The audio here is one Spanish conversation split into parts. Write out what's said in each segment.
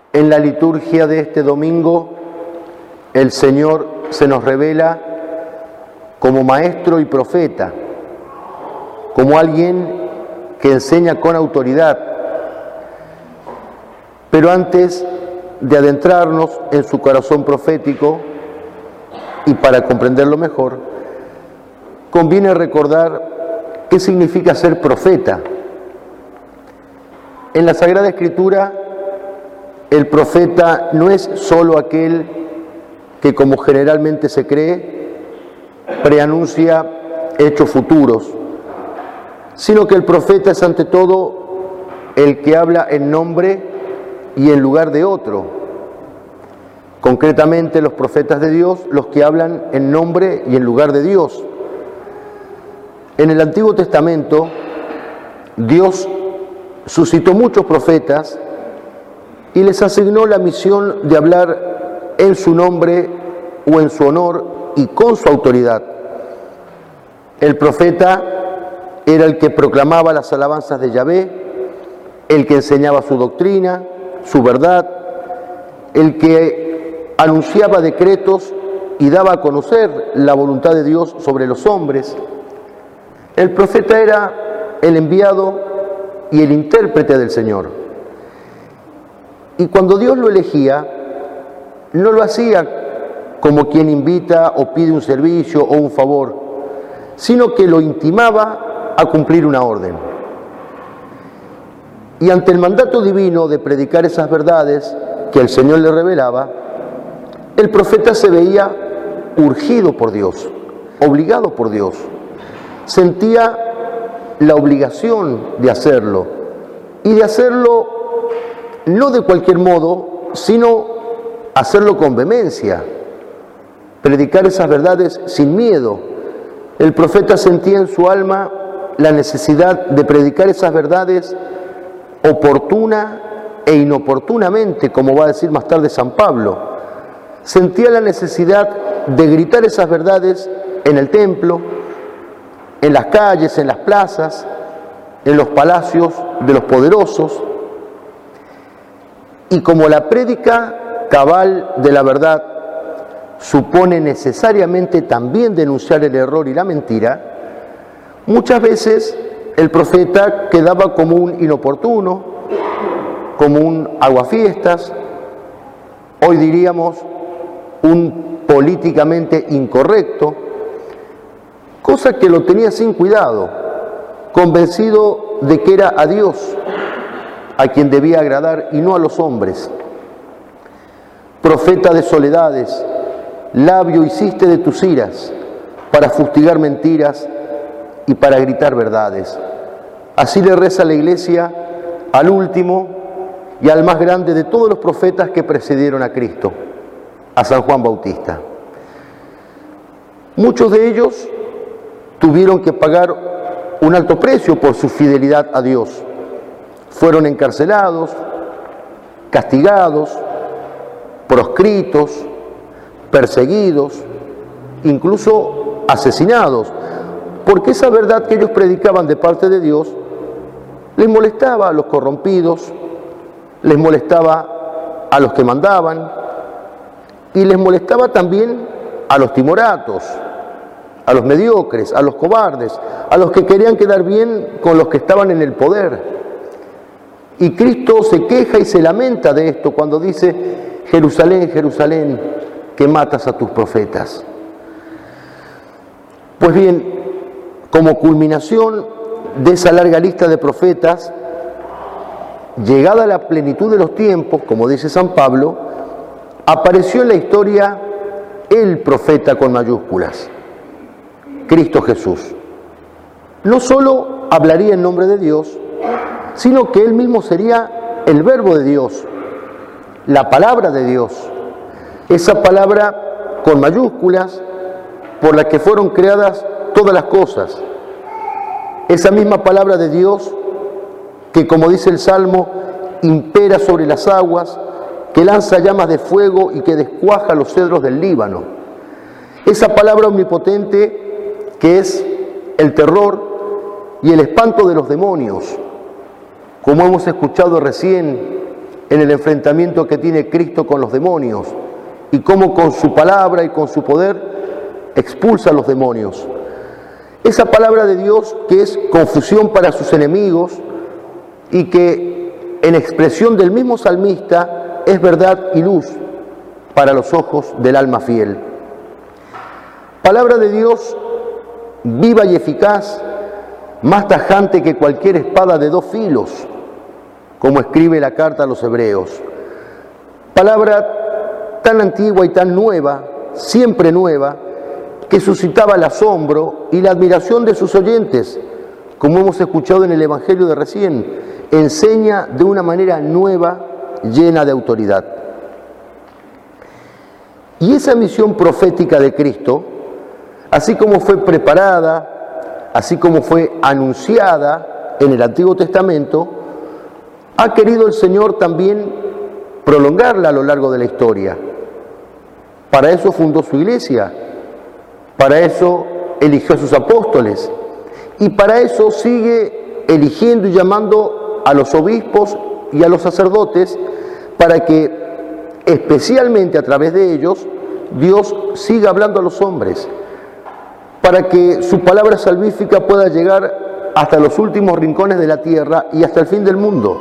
En la liturgia de este domingo, el Señor se nos revela como maestro y profeta, como alguien que enseña con autoridad. Pero antes de adentrarnos en su corazón profético, y para comprenderlo mejor, conviene recordar qué significa ser profeta. En la Sagrada Escritura, el profeta no es solo aquel que, como generalmente se cree, preanuncia hechos futuros, sino que el profeta es ante todo el que habla en nombre y en lugar de otro. Concretamente, los profetas de Dios, los que hablan en nombre y en lugar de Dios. En el Antiguo Testamento, Dios suscitó muchos profetas y les asignó la misión de hablar en su nombre o en su honor y con su autoridad. El profeta era el que proclamaba las alabanzas de Yahvé, el que enseñaba su doctrina, su verdad, el que anunciaba decretos y daba a conocer la voluntad de Dios sobre los hombres. El profeta era el enviado y el intérprete del Señor. Y cuando Dios lo elegía, no lo hacía como quien invita o pide un servicio o un favor, sino que lo intimaba a cumplir una orden. Y ante el mandato divino de predicar esas verdades que el Señor le revelaba, el profeta se veía urgido por Dios, obligado por Dios. Sentía la obligación de hacerlo, y de hacerlo no de cualquier modo, sino hacerlo con vehemencia, predicar esas verdades sin miedo. El profeta sentía en su alma la necesidad de predicar esas verdades oportuna e inoportunamente, como va a decir más tarde San Pablo. Sentía la necesidad de gritar esas verdades en el templo, en las calles, en las plazas, en los palacios de los poderosos. Y como la prédica cabal de la verdad supone necesariamente también denunciar el error y la mentira, muchas veces el profeta quedaba como un inoportuno, como un aguafiestas, hoy diríamos un políticamente incorrecto, cosa que lo tenía sin cuidado, convencido de que era a Dios a quien debía agradar y no a los hombres. Profeta de soledades, labio hiciste de tus iras, para fustigar mentiras y para gritar verdades. Así le reza la Iglesia al último y al más grande de todos los profetas que precedieron a Cristo, a San Juan Bautista. Muchos de ellos tuvieron que pagar un alto precio por su fidelidad a Dios. Fueron encarcelados, castigados, proscritos, perseguidos, incluso asesinados, porque esa verdad que ellos predicaban de parte de Dios les molestaba a los corrompidos, les molestaba a los que mandaban y les molestaba también a los timoratos, a los mediocres, a los cobardes, a los que querían quedar bien con los que estaban en el poder. Y Cristo se queja y se lamenta de esto cuando dice: Jerusalén, Jerusalén, que matas a tus profetas. Pues bien, como culminación de esa larga lista de profetas, llegada la plenitud de los tiempos, como dice San Pablo, apareció en la historia el profeta con mayúsculas, Cristo Jesús. No solo hablaría en nombre de Dios, sino que Él mismo sería el Verbo de Dios, la palabra de Dios, esa palabra con mayúsculas por la que fueron creadas todas las cosas, esa misma palabra de Dios que, como dice el Salmo, impera sobre las aguas, que lanza llamas de fuego y que descuaja los cedros del Líbano. Esa palabra omnipotente que es el terror y el espanto de los demonios, como hemos escuchado recién en el enfrentamiento que tiene Cristo con los demonios y cómo con su palabra y con su poder expulsa a los demonios. Esa palabra de Dios que es confusión para sus enemigos y que en expresión del mismo salmista es verdad y luz para los ojos del alma fiel. Palabra de Dios viva y eficaz, más tajante que cualquier espada de dos filos, como escribe la carta a los hebreos. Palabra tan antigua y tan nueva, siempre nueva, que suscitaba el asombro y la admiración de sus oyentes, como hemos escuchado en el Evangelio de recién, enseña de una manera nueva, llena de autoridad. Y esa misión profética de Cristo, así como fue preparada, así como fue anunciada en el Antiguo Testamento, ha querido el Señor también prolongarla a lo largo de la historia. Para eso fundó su iglesia, para eso eligió a sus apóstoles y para eso sigue eligiendo y llamando a los obispos y a los sacerdotes para que especialmente a través de ellos Dios siga hablando a los hombres, para que su palabra salvífica pueda llegar hasta los últimos rincones de la tierra y hasta el fin del mundo.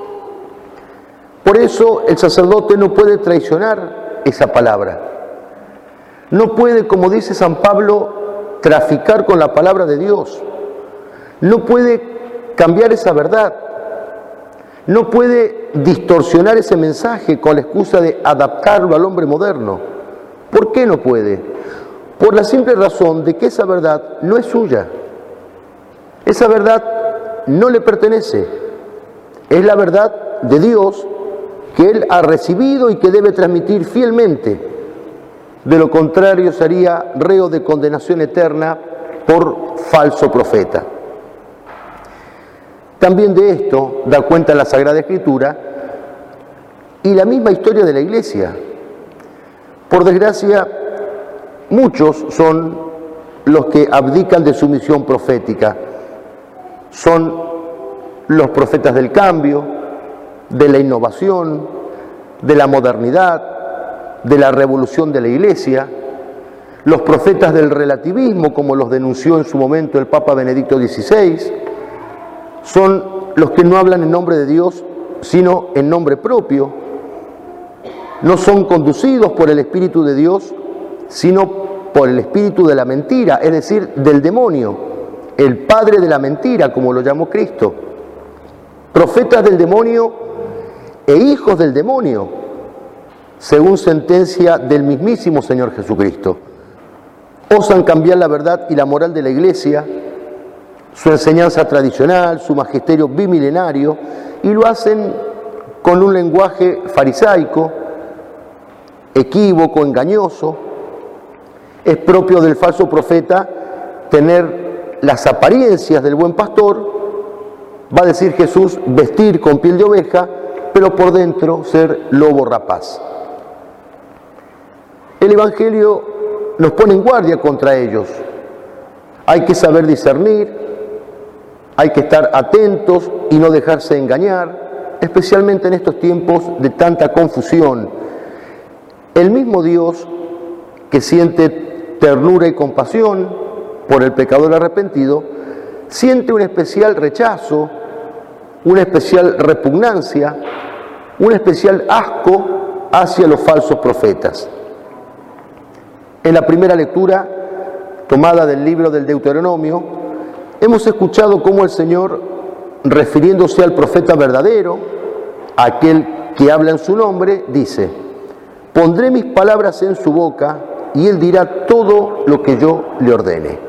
Por eso el sacerdote no puede traicionar esa palabra. No puede, como dice San Pablo, traficar con la palabra de Dios. No puede cambiar esa verdad. No puede distorsionar ese mensaje con la excusa de adaptarlo al hombre moderno. ¿Por qué no puede? Por la simple razón de que esa verdad no es suya. Esa verdad no le pertenece. Es la verdad de Dios que Él ha recibido y que debe transmitir fielmente. De lo contrario sería reo de condenación eterna por falso profeta. También de esto da cuenta la Sagrada Escritura y la misma historia de la Iglesia. Por desgracia, muchos son los que abdican de su misión profética. Son los profetas del cambio, de la innovación, de la modernidad, de la revolución de la Iglesia, los profetas del relativismo, como los denunció en su momento el Papa Benedicto XVI, son los que no hablan en nombre de Dios, sino en nombre propio, no son conducidos por el Espíritu de Dios, sino por el espíritu de la mentira, es decir, del demonio, el padre de la mentira, como lo llamó Cristo. Profetas del demonio e hijos del demonio, según sentencia del mismísimo Señor Jesucristo. Osan cambiar la verdad y la moral de la Iglesia, su enseñanza tradicional, su magisterio bimilenario, y lo hacen con un lenguaje farisaico, equívoco, engañoso. Es propio del falso profeta tener las apariencias del buen pastor, va a decir Jesús, vestir con piel de oveja, pero por dentro ser lobo rapaz. El Evangelio nos pone en guardia contra ellos. Hay que saber discernir, hay que estar atentos y no dejarse engañar, especialmente en estos tiempos de tanta confusión. El mismo Dios que siente ternura y compasión por el pecador arrepentido, siente un especial rechazo, una especial repugnancia, un especial asco hacia los falsos profetas. En la primera lectura, tomada del libro del Deuteronomio, hemos escuchado cómo el Señor, refiriéndose al profeta verdadero, aquel que habla en su nombre, dice: pondré mis palabras en su boca y él dirá todo lo que yo le ordene.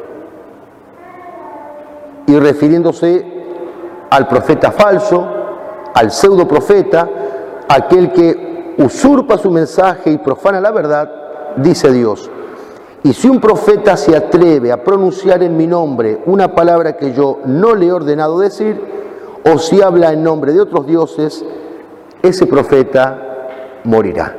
Y refiriéndose al profeta falso, al pseudo profeta, aquel que usurpa su mensaje y profana la verdad, dice Dios: y si un profeta se atreve a pronunciar en mi nombre una palabra que yo no le he ordenado decir, o si habla en nombre de otros dioses, ese profeta morirá.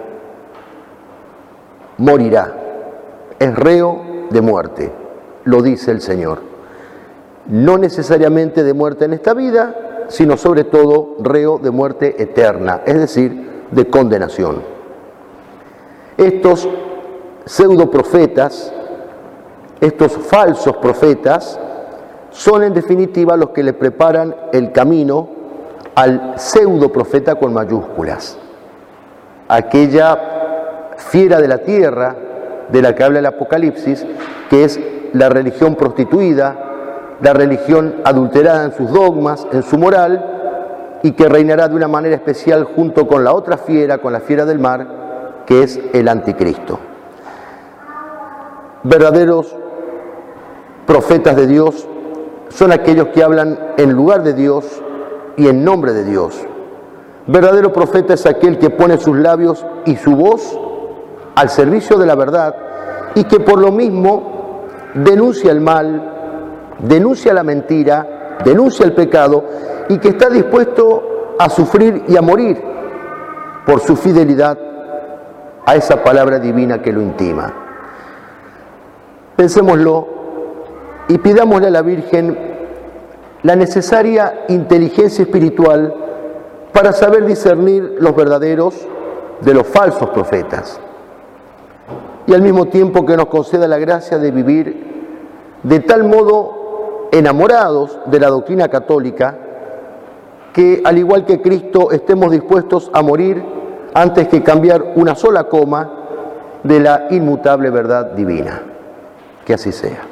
Morirá. Es reo de muerte, lo dice el Señor. No necesariamente de muerte en esta vida, sino sobre todo reo de muerte eterna, es decir, de condenación. Estos pseudoprofetas, estos falsos profetas, son en definitiva los que le preparan el camino al pseudoprofeta con mayúsculas, aquella fiera de la tierra de la que habla el Apocalipsis, que es la religión prostituida, la religión adulterada en sus dogmas, en su moral, y que reinará de una manera especial junto con la otra fiera, con la fiera del mar, que es el anticristo. Verdaderos profetas de Dios son aquellos que hablan en lugar de Dios y en nombre de Dios. Verdadero profeta es aquel que pone sus labios y su voz al servicio de la verdad y que por lo mismo denuncia el mal, denuncia la mentira, denuncia el pecado y que está dispuesto a sufrir y a morir por su fidelidad a esa palabra divina que lo intima. Pensémoslo y pidámosle a la Virgen la necesaria inteligencia espiritual para saber discernir los verdaderos de los falsos profetas. Y al mismo tiempo que nos conceda la gracia de vivir de tal modo enamorados de la doctrina católica, que al igual que Cristo estemos dispuestos a morir antes que cambiar una sola coma de la inmutable verdad divina. Que así sea.